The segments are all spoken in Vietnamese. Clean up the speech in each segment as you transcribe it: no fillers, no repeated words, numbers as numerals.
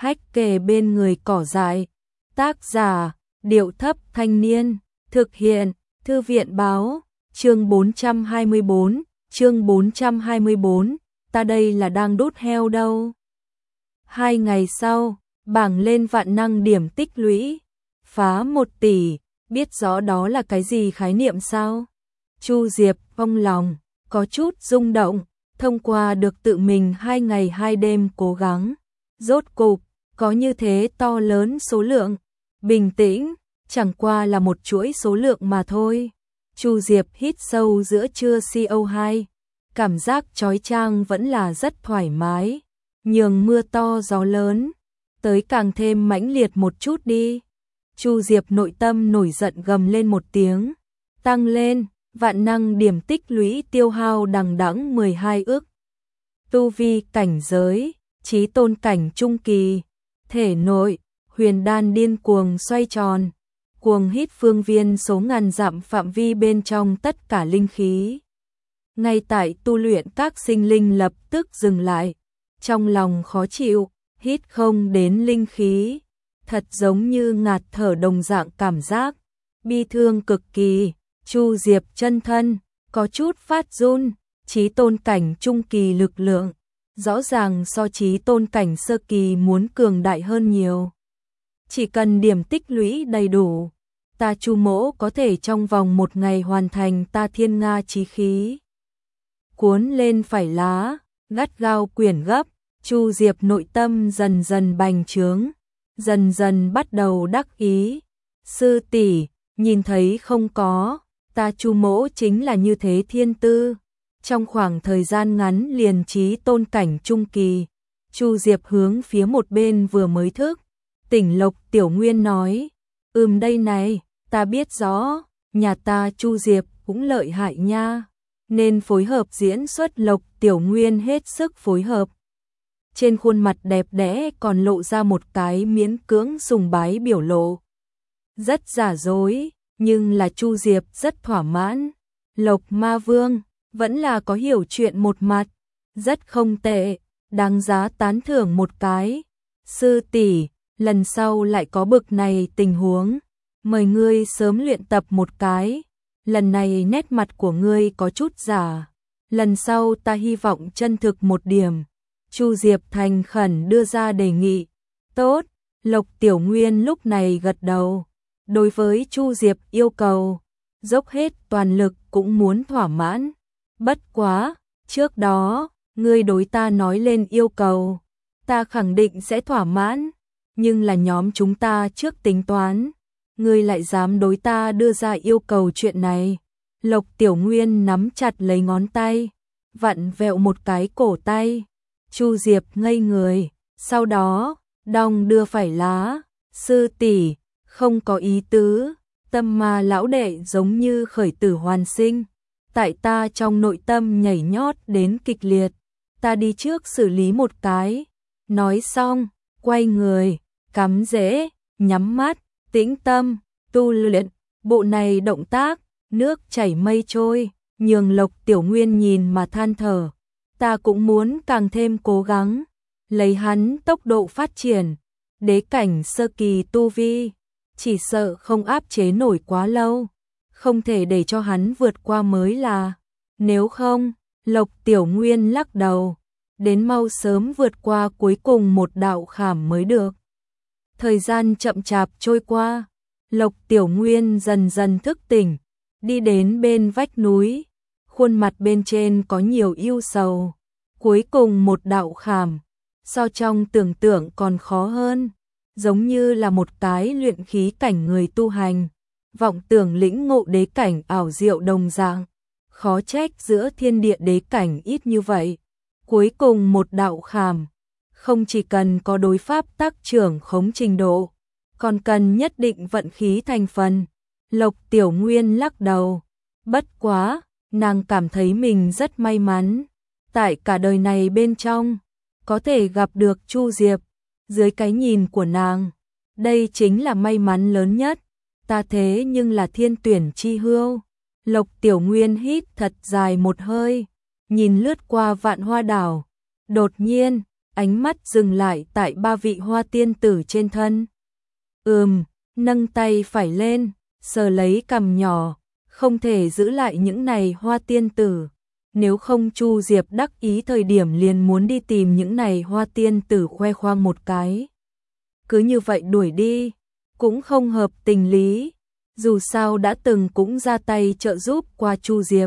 hách kề bên người cỏ dại. Tác giả, Điệu Thấp Thanh Niên. Thực hiện, Thư viện Báo. Chương 424, ta đây là đang đốt heo đâu. 2 ngày sau, bảng lên vạn năng điểm tích lũy. Phá 1 tỷ, biết rõ đó là cái gì khái niệm sao? Chu Diệp trong lòng, có chút rung động, thông qua được tự mình 2 ngày 2 đêm cố gắng. Rốt cục, có như thế to lớn số lượng. Bình tĩnh, chẳng qua là một chuỗi số lượng mà thôi. Chu Diệp hít sâu giữa trưa CO2. Cảm giác chói chang vẫn là rất thoải mái. Nhường mưa to gió lớn, tới càng thêm mãnh liệt một chút đi. Chu Diệp nội tâm nổi giận gầm lên một tiếng. Tăng lên, vạn năng điểm tích lũy tiêu hao đằng đẵng 12 ức. Tu vi cảnh giới, chí tôn cảnh trung kỳ. Thể nội, huyền đan điên cuồng xoay tròn. Cuồng hít phương viên số ngàn dặm phạm vi bên trong tất cả linh khí. Ngay tại tu luyện các sinh linh lập tức dừng lại. Trong lòng khó chịu, hít không đến linh khí. Thật giống như ngạt thở đồng dạng cảm giác. Bi thương cực kỳ, Chu Diệp chân thân, có chút phát run, chí tôn cảnh trung kỳ lực lượng. Rõ ràng so chí tôn cảnh sơ kỳ muốn cường đại hơn nhiều. Chỉ cần điểm tích lũy đầy đủ, ta Chu mỗ có thể trong vòng 1 ngày hoàn thành ta thiên nga chí khí. Cuốn lên phải lá, gắt gao quyển gấp, Chu Diệp nội tâm dần dần bành trướng, dần dần bắt đầu đắc ý. Sư tỷ, nhìn thấy không có, ta Chu mỗ chính là như thế thiên tư. Trong khoảng thời gian ngắn liền chí tôn cảnh trung kỳ, Chu Diệp hướng phía một bên vừa mới thức tỉnh Lộc Tiểu Nguyên nói, đây này, ta biết rõ, nhà ta Chu Diệp cũng lợi hại nha, nên phối hợp diễn xuất. Lộc Tiểu Nguyên hết sức phối hợp. Trên khuôn mặt đẹp đẽ còn lộ ra một cái miễn cưỡng sùng bái biểu lộ. Rất giả dối, nhưng là Chu Diệp rất thỏa mãn. Lộc Ma Vương vẫn là có hiểu chuyện một mặt, rất không tệ, đáng giá tán thưởng một cái. Sư tỷ, lần sau lại có bực này tình huống, mời ngươi sớm luyện tập một cái. Lần này nét mặt của ngươi có chút giả, lần sau ta hy vọng chân thực một điểm. Chu Diệp thành khẩn đưa ra đề nghị. Tốt, Lộc Tiểu Nguyên lúc này gật đầu. Đối với Chu Diệp yêu cầu, dốc hết toàn lực cũng muốn thỏa mãn. Bất quá, trước đó, ngươi đối ta nói lên yêu cầu, ta khẳng định sẽ thỏa mãn, nhưng là nhóm chúng ta trước tính toán, ngươi lại dám đối ta đưa ra yêu cầu chuyện này. Lộc Tiểu Nguyên nắm chặt lấy ngón tay, vặn vẹo một cái cổ tay. Chu Diệp ngây người, sau đó, đong đưa phải lá. Sư tỷ, không có ý tứ, tâm ma lão đệ giống như khởi tử hoàn sinh. Tại ta trong nội tâm nhảy nhót đến kịch liệt, ta đi trước xử lý một cái. Nói xong, quay người, cắm rễ, nhắm mắt, tĩnh tâm, tu luyện. Bộ này động tác, nước chảy mây trôi, nhường Lộc Tiểu Nguyên nhìn mà than thở. Ta cũng muốn càng thêm cố gắng, lấy hắn tốc độ phát triển, đế cảnh sơ kỳ tu vi, chỉ sợ không áp chế nổi quá lâu, không thể để cho hắn vượt qua mới là. Nếu không, Lộc Tiểu Nguyên lắc đầu, đến mau sớm vượt qua cuối cùng một đạo khảm mới được. Thời gian chậm chạp trôi qua, Lộc Tiểu Nguyên dần dần thức tỉnh, đi đến bên vách núi, khuôn mặt bên trên có nhiều ưu sầu. Cuối cùng một đạo khảm, so trong tưởng tượng còn khó hơn, giống như là một cái luyện khí cảnh người tu hành, vọng tưởng lĩnh ngộ đế cảnh ảo diệu đồng dạng, khó trách giữa thiên địa đế cảnh ít như vậy. Cuối cùng một đạo khảm, không chỉ cần có đối pháp tác trưởng khống trình độ, còn cần nhất định vận khí thành phần. Lộc Tiểu Nguyên lắc đầu, bất quá, nàng cảm thấy mình rất may mắn, tại cả đời này bên trong, có thể gặp được Chu Diệp, dưới cái nhìn của nàng, đây chính là may mắn lớn nhất. Ta thế nhưng là thiên tuyển chi hưu. Lộc Tiểu Nguyên hít thật dài một hơi, nhìn lướt qua vạn hoa đảo. Đột nhiên, ánh mắt dừng lại tại ba vị hoa tiên tử trên thân. Nâng tay phải lên, sờ lấy cằm nhỏ, không thể giữ lại những này hoa tiên tử. Nếu không Chu Diệp đắc ý thời điểm liền muốn đi tìm những này hoa tiên tử khoe khoang một cái. Cứ như vậy đuổi đi, cũng không hợp tình lý. Dù sao đã từng cũng ra tay trợ giúp qua Chu Diệp.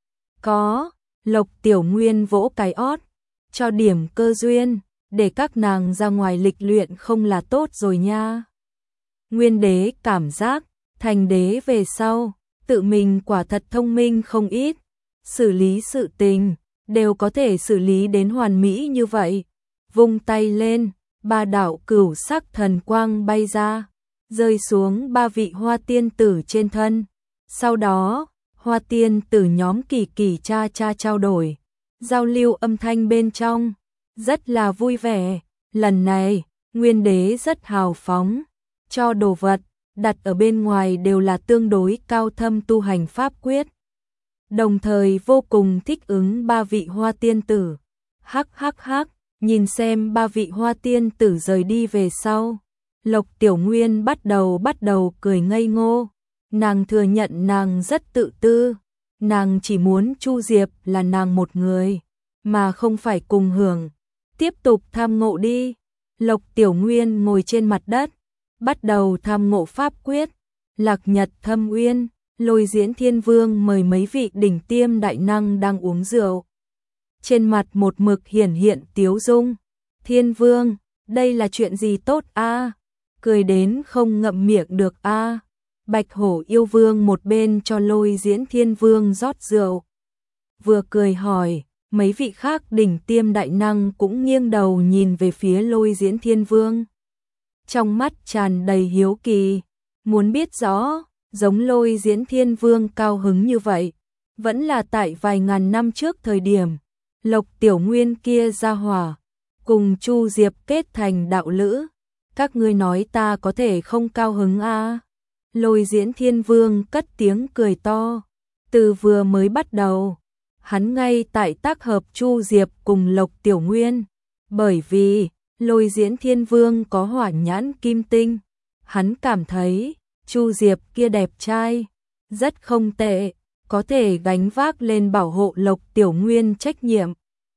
Có, Lộc Tiểu Nguyên vỗ cái ót, cho điểm cơ duyên, để các nàng ra ngoài lịch luyện không là tốt rồi nha. Nguyên đế cảm giác, thành đế về sau, tự mình quả thật thông minh không ít, xử lý sự tình, đều có thể xử lý đến hoàn mỹ như vậy. Vung tay lên, ba đạo cửu sắc thần quang bay ra, rơi xuống ba vị hoa tiên tử trên thân. Sau đó, hoa tiên tử nhóm kỳ kỳ cha cha trao đổi, giao lưu âm thanh bên trong, rất là vui vẻ. Lần này, Nguyên đế rất hào phóng, cho đồ vật, đặt ở bên ngoài đều là tương đối cao thâm tu hành pháp quyết. Đồng thời vô cùng thích ứng ba vị hoa tiên tử. Hắc hắc hắc, nhìn xem ba vị hoa tiên tử rời đi về sau. Lộc Tiểu Nguyên bắt đầu cười ngây ngô. Nàng thừa nhận nàng rất tự tư. Nàng chỉ muốn Chu Diệp là nàng một người, mà không phải cùng hưởng. Tiếp tục tham ngộ đi. Lộc Tiểu Nguyên ngồi trên mặt đất, bắt đầu tham ngộ pháp quyết. Lạc Nhật Thâm Uyên, Lôi Diễn Thiên Vương mời mấy vị đỉnh tiêm đại năng đang uống rượu. Trên mặt một mực hiển hiện tiếu dung. Thiên Vương, đây là chuyện gì tốt a? Cười đến không ngậm miệng được a. Bạch Hổ Yêu Vương một bên cho Lôi Diễn Thiên Vương rót rượu, vừa cười hỏi. Mấy vị khác đỉnh tiêm đại năng cũng nghiêng đầu nhìn về phía Lôi Diễn Thiên Vương, trong mắt tràn đầy hiếu kỳ, muốn biết rõ, giống Lôi Diễn Thiên Vương cao hứng như vậy, vẫn là tại vài ngàn năm trước thời điểm, Lộc Tiểu Nguyên kia ra hỏa, cùng Chu Diệp kết thành đạo lữ, các ngươi nói ta có thể không cao hứng a? Lôi Diễn Thiên Vương cất tiếng cười to, từ vừa mới bắt đầu, hắn ngay tại tác hợp Chu Diệp cùng Lộc Tiểu Nguyên, bởi vì Lôi Diễn Thiên Vương có hỏa nhãn kim tinh, hắn cảm thấy Chu Diệp kia đẹp trai, rất không tệ, có thể gánh vác lên bảo hộ Lộc Tiểu Nguyên trách nhiệm.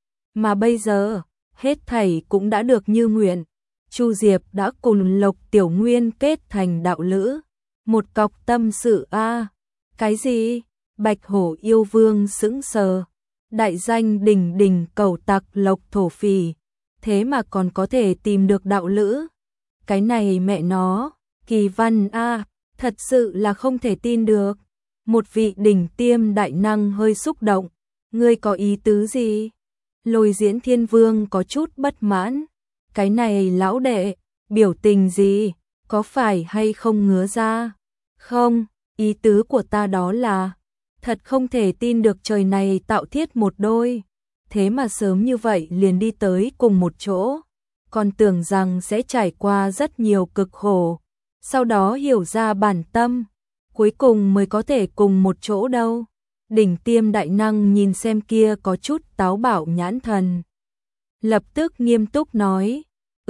Mà bây giờ, hết thảy cũng đã được như nguyện, Chu Diệp đã cùng Lộc Tiểu Nguyên kết thành đạo lữ, một cọc tâm sự a. Cái gì? Bạch Hổ Yêu Vương sững sờ, đại danh đỉnh đỉnh cẩu tặc Lộc thổ phỉ, thế mà còn có thể tìm được đạo lữ. Cái này mẹ nó, kỳ văn a, thật sự là không thể tin được. Một vị đỉnh tiêm đại năng hơi xúc động, ngươi có ý tứ gì? Lôi Diễn Thiên Vương có chút bất mãn, cái này lão đệ, biểu tình gì, có phải hay không ngứa ra? Không, ý tứ của ta đó là, thật không thể tin được trời này tạo thiết một đôi, thế mà sớm như vậy liền đi tới cùng một chỗ, còn tưởng rằng sẽ trải qua rất nhiều cực khổ, sau đó hiểu ra bản tâm, cuối cùng mới có thể cùng một chỗ đâu. Đỉnh tiêm đại năng nhìn xem kia có chút táo bạo nhãn thần, lập tức nghiêm túc nói,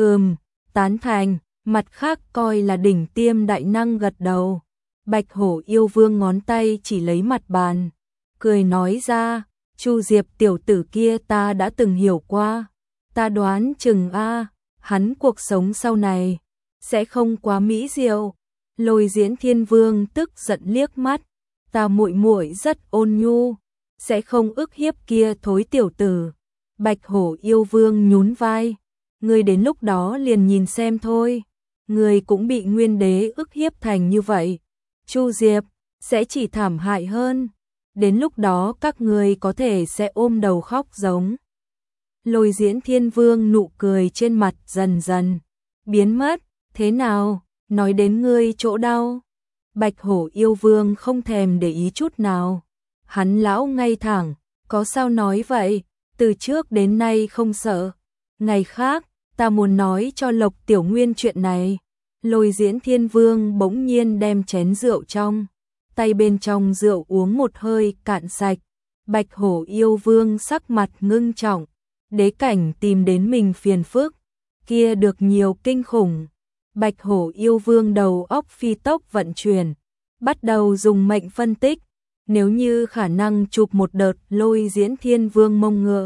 tán thành, mặt khác coi là đỉnh tiêm đại năng gật đầu. Bạch Hổ Yêu Vương ngón tay chỉ lấy mặt bàn, cười nói ra, Chu Diệp tiểu tử kia ta đã từng hiểu qua, ta đoán chừng hắn cuộc sống sau này sẽ không quá mỹ diệu. Lôi Diễn Thiên Vương tức giận liếc mắt, ta muội muội rất ôn nhu, sẽ không ức hiếp kia thối tiểu tử. Bạch Hổ Yêu Vương nhún vai, ngươi đến lúc đó liền nhìn xem thôi, ngươi cũng bị Nguyên đế ức hiếp thành như vậy, Chu Diệp sẽ chỉ thảm hại hơn, đến lúc đó các ngươi có thể sẽ ôm đầu khóc giống. Lôi Diễn Thiên Vương nụ cười trên mặt dần dần biến mất, thế nào, nói đến ngươi chỗ đau? Bạch Hổ Yêu Vương không thèm để ý chút nào, hắn lão ngay thẳng, có sao nói vậy, từ trước đến nay không sợ. Ngày khác, ta muốn nói cho Lộc Tiểu Nguyên chuyện này. Lôi Diễn Thiên Vương bỗng nhiên đem chén rượu trong tay bên trong rượu uống một hơi cạn sạch. Bạch Hổ Yêu Vương sắc mặt ngưng trọng, đế cảnh tìm đến mình phiền phức, kia được nhiều kinh khủng. Bạch hổ yêu vương đầu óc phi tốc vận chuyển, bắt đầu dùng mệnh phân tích, nếu như khả năng chụp một đợt lôi diễn thiên vương mông ngựa.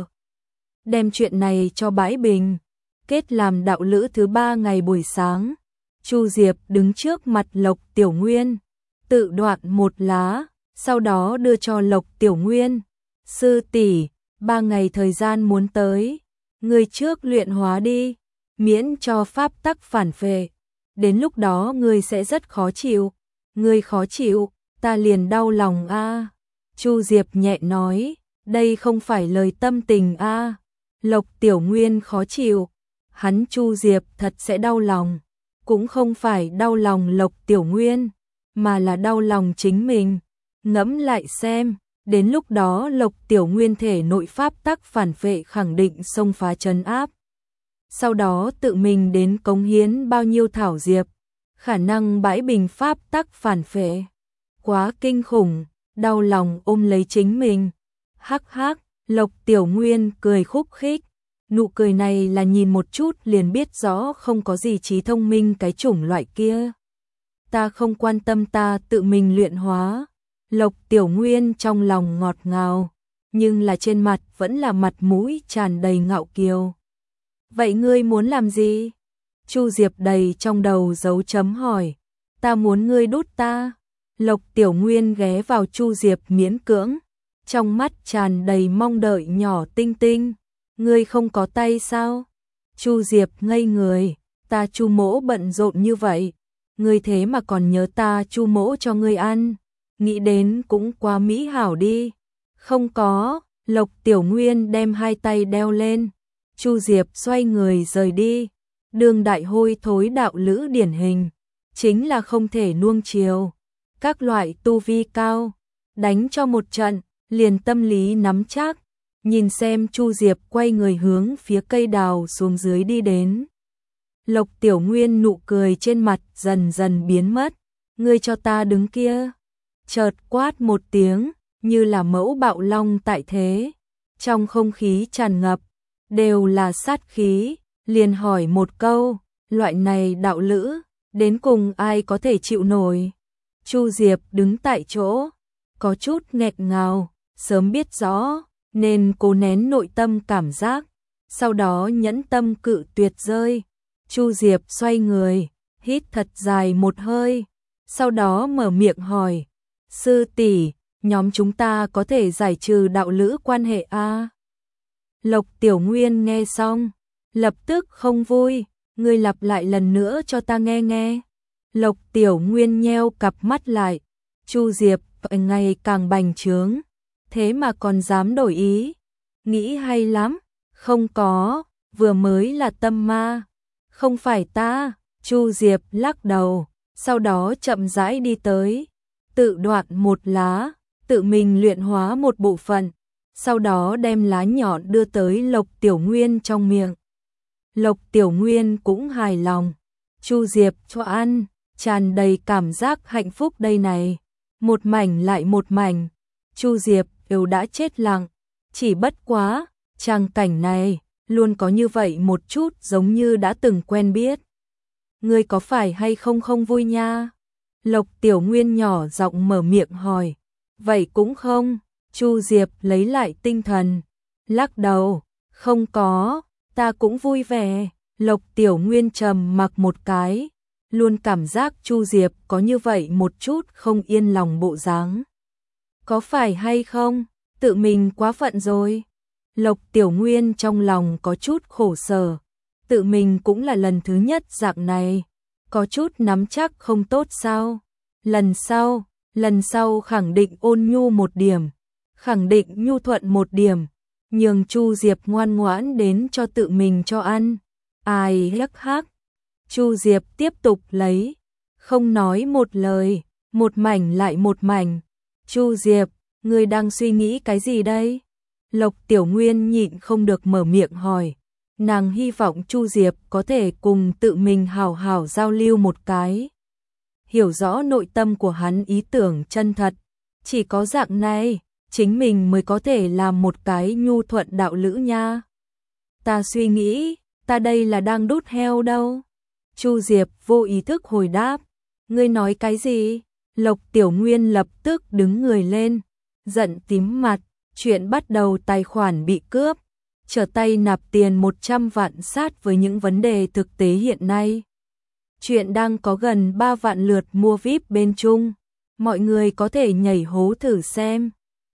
Đem chuyện này cho bãi bình, kết làm đạo lữ thứ 3 ngày buổi sáng. Chu Diệp đứng trước mặt Lộc Tiểu Nguyên, tự đoạn một lá, sau đó đưa cho Lộc Tiểu Nguyên. Sư tỷ, 3 ngày thời gian muốn tới, người trước luyện hóa đi, miễn cho pháp tắc phản phệ. Đến lúc đó người sẽ rất khó chịu, người khó chịu, ta liền đau lòng a. Chu Diệp nhẹ nói, đây không phải lời tâm tình a. Lộc Tiểu Nguyên khó chịu, hắn Chu Diệp thật sẽ đau lòng, cũng không phải đau lòng Lộc Tiểu Nguyên, mà là đau lòng chính mình. Ngẫm lại xem, đến lúc đó Lộc Tiểu Nguyên thể nội pháp tắc phản phệ khẳng định xông phá trấn áp. Sau đó tự mình đến cống hiến bao nhiêu thảo diệp, khả năng bãi bình pháp tắc phản phệ. Quá kinh khủng, đau lòng ôm lấy chính mình. Hắc hắc, Lộc Tiểu Nguyên cười khúc khích. Nụ cười này là nhìn một chút liền biết rõ không có gì trí thông minh cái chủng loại kia. Ta không quan tâm, ta tự mình luyện hóa. Lộc Tiểu Nguyên trong lòng ngọt ngào, nhưng là trên mặt vẫn là mặt mũi tràn đầy ngạo kiều. Vậy ngươi muốn làm gì? Chu Diệp đầy trong đầu dấu chấm hỏi. Ta muốn ngươi đút ta. Lộc Tiểu Nguyên ghé vào Chu Diệp miễn cưỡng, trong mắt tràn đầy mong đợi nhỏ tinh tinh. Ngươi không có tay sao? Chu Diệp ngây người, ta Chu mỗ bận rộn như vậy, ngươi thế mà còn nhớ ta Chu mỗ cho ngươi ăn, nghĩ đến cũng quá mỹ hảo đi. Không có, Lộc Tiểu Nguyên đem hai tay đeo lên. Chu Diệp xoay người rời đi. Đương đại hôi thối đạo lữ điển hình, chính là không thể nuông chiều. Các loại tu vi cao, đánh cho một trận, liền tâm lý nắm chắc. Nhìn xem Chu Diệp quay người hướng phía cây đào xuống dưới đi đến. Lộc Tiểu Nguyên nụ cười trên mặt dần dần biến mất. Ngươi cho ta đứng kia. Chợt quát một tiếng, như là mẫu bạo long tại thế. Trong không khí tràn ngập, đều là sát khí. Liền hỏi một câu, loại này đạo lữ, đến cùng ai có thể chịu nổi? Chu Diệp đứng tại chỗ, có chút nghẹt ngào, sớm biết rõ, nên cố nén nội tâm cảm giác, sau đó nhẫn tâm cự tuyệt rơi. Chu Diệp xoay người, hít thật dài một hơi, sau đó mở miệng hỏi, sư tỷ, nhóm chúng ta có thể giải trừ đạo lữ quan hệ a? Lộc Tiểu Nguyên nghe xong, lập tức không vui, ngươi lặp lại lần nữa cho ta nghe nghe. Lộc Tiểu Nguyên nheo cặp mắt lại, Chu Diệp ngày càng bành trướng, thế mà còn dám đổi ý, nghĩ hay lắm. Không có, vừa mới là tâm ma, không phải ta. Chu Diệp lắc đầu, sau đó chậm rãi đi tới, tự đoạn một lá, tự mình luyện hóa một bộ phận, sau đó đem lá nhọn đưa tới Lộc Tiểu Nguyên trong miệng. Lộc Tiểu Nguyên cũng hài lòng, Chu Diệp cho ăn, tràn đầy cảm giác hạnh phúc đây này. Một mảnh lại một mảnh, Chu Diệp đều đã chết lặng, chỉ bất quá, tràng cảnh này luôn có như vậy một chút giống như đã từng quen biết. Ngươi có phải hay không không vui nha? Lộc Tiểu Nguyên nhỏ giọng mở miệng hỏi. Vậy cũng không. Chu Diệp lấy lại tinh thần, lắc đầu, không có, ta cũng vui vẻ. Lộc Tiểu Nguyên trầm mặc một cái, luôn cảm giác Chu Diệp có như vậy một chút không yên lòng bộ dáng. Có phải hay không, tự mình quá phận rồi. Lộc Tiểu Nguyên trong lòng có chút khổ sở, tự mình cũng là lần thứ nhất dạng này, có chút nắm chắc không tốt sao. Lần sau khẳng định ôn nhu một điểm, khẳng định nhu thuận một điểm, nhường Chu Diệp ngoan ngoãn đến cho tự mình cho ăn. Ai hắc hắc. Chu Diệp tiếp tục lấy, không nói một lời, một mảnh lại một mảnh. Chu Diệp, ngươi đang suy nghĩ cái gì đây? Lộc Tiểu Nguyên nhịn không được mở miệng hỏi. Nàng hy vọng Chu Diệp có thể cùng tự mình hào hào giao lưu một cái, hiểu rõ nội tâm của hắn ý tưởng chân thật. Chỉ có dạng này, chính mình mới có thể làm một cái nhu thuận đạo lữ nha. Ta suy nghĩ, ta đây là đang đốt heo đâu. Chu Diệp vô ý thức hồi đáp, ngươi nói cái gì? Lộc Tiểu Nguyên lập tức đứng người lên, giận tím mặt, chuyện bắt đầu tài khoản bị cướp, trở tay nạp tiền 100 vạn sát với những vấn đề thực tế hiện nay. Chuyện đang có gần 3 vạn lượt mua VIP bên Trung, mọi người có thể nhảy hố thử xem.